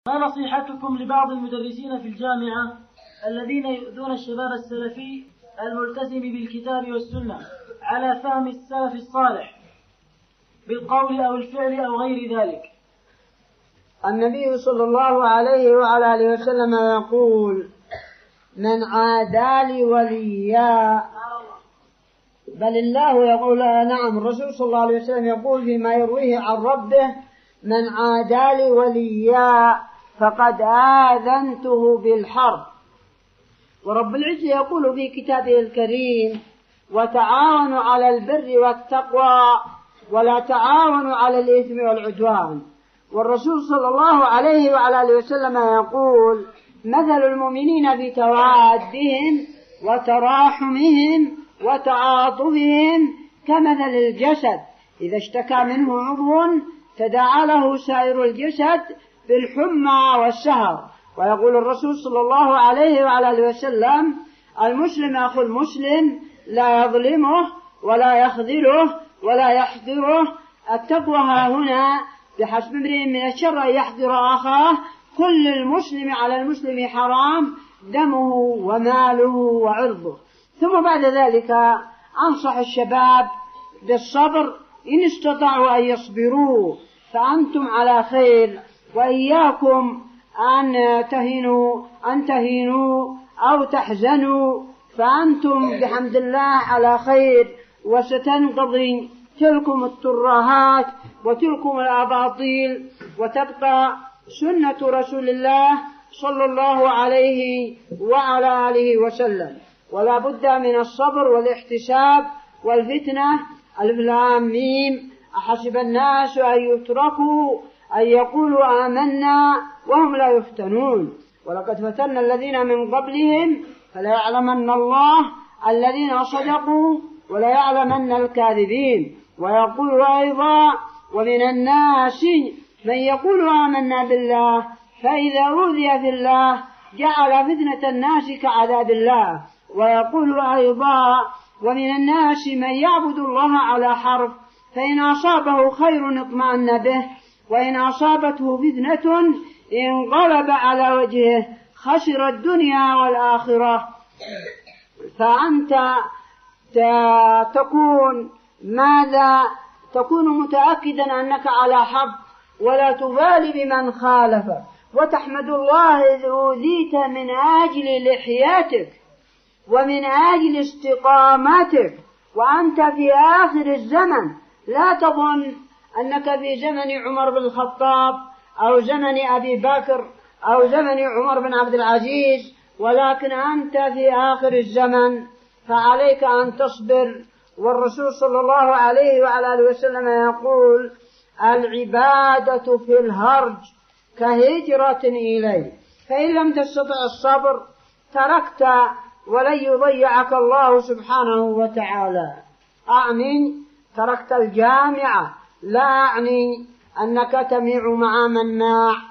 ما نصيحتكم لبعض المدرسين في الجامعة الذين يؤذون الشباب السلفي الملتزم بالكتاب والسنة على فهم السلف الصالح بالقول أو الفعل أو غير ذلك؟ النبي صلى الله عليه وعلى آله وسلم يقول: من عادى لي وليا، بل الله يقول نعم، الرسول صلى الله عليه وسلم يقول فيما يرويه عن ربه: من عادى لي وليا فقد آذنته بالحرب. ورب العزة يقول في كتابه الكريم: وتعاونوا على البر والتقوى ولا تعاونوا على الإثم والعدوان. والرسول صلى الله عليه وعلى آله وسلم يقول: مثل المؤمنين في توادهم وتراحمهم وتعاطفهم كمثل الجسد إذا اشتكى منه عضو تداعى له سائر الجسد بالحمى والسهر. ويقول الرسول صلى الله عليه وعلى آله وسلم: المسلم أخو المسلم لا يظلمه ولا يخذله ولا يحقره. التقوى ها هنا بحسب امرئ من الشر أن يحقر أخاه. كل المسلم على المسلم حرام دمه وماله وعرضه. ثم بعد ذلك أنصح الشباب بالصبر إن استطاعوا أن يصبروا فأنتم على خير، وإياكم أن تهينوا أو تحزنوا، فأنتم بحمد الله على خير، وستنقضي تلكم الترهات وتلكم الأباطيل، وتبقى سنة رسول الله صلى الله عليه وعلى آله وسلم. ولا بد من الصبر والاحتساب والفتنة. ألف لام ميم: أحسب الناس أن يتركوا أن يقولوا آمنا وهم لا يفتنون، ولقد فتنا الذين من قبلهم فلا يعلمن الله الذين صدقوا ولا يعلمن الكاذبين. ويقول أيضا: ومن الناس من يقول آمنا بالله فإذا أوذي في الله جعل فتنة الناس كعذاب الله. ويقول أيضا: ومن الناس من يعبد الله على حرف فإن أصابه خير اطمأن به وإن أصابته فتنة انقلب على وجهه خسر الدنيا والآخرة. فأنت تكون متأكدا أنك على حق ولا تبالي بمن خالفك، وتحمد الله إذ أوذيت من أجل لحياتك ومن أجل استقامتك، وأنت في آخر الزمن. لا تظن أنك في زمن عمر بن الخطاب أو زمن أبي بكر أو زمن عمر بن عبد العزيز، ولكن أنت في آخر الزمن، فعليك أن تصبر. والرسول صلى الله عليه وعلى آله وسلم يقول: العبادة في الهرج كهجرة إليه، فإن لم تستطع الصبر تركت ولن يضيعك الله سبحانه وتعالى. أعني تركت الجامعة، لا أعني أنك تميع مع من ماع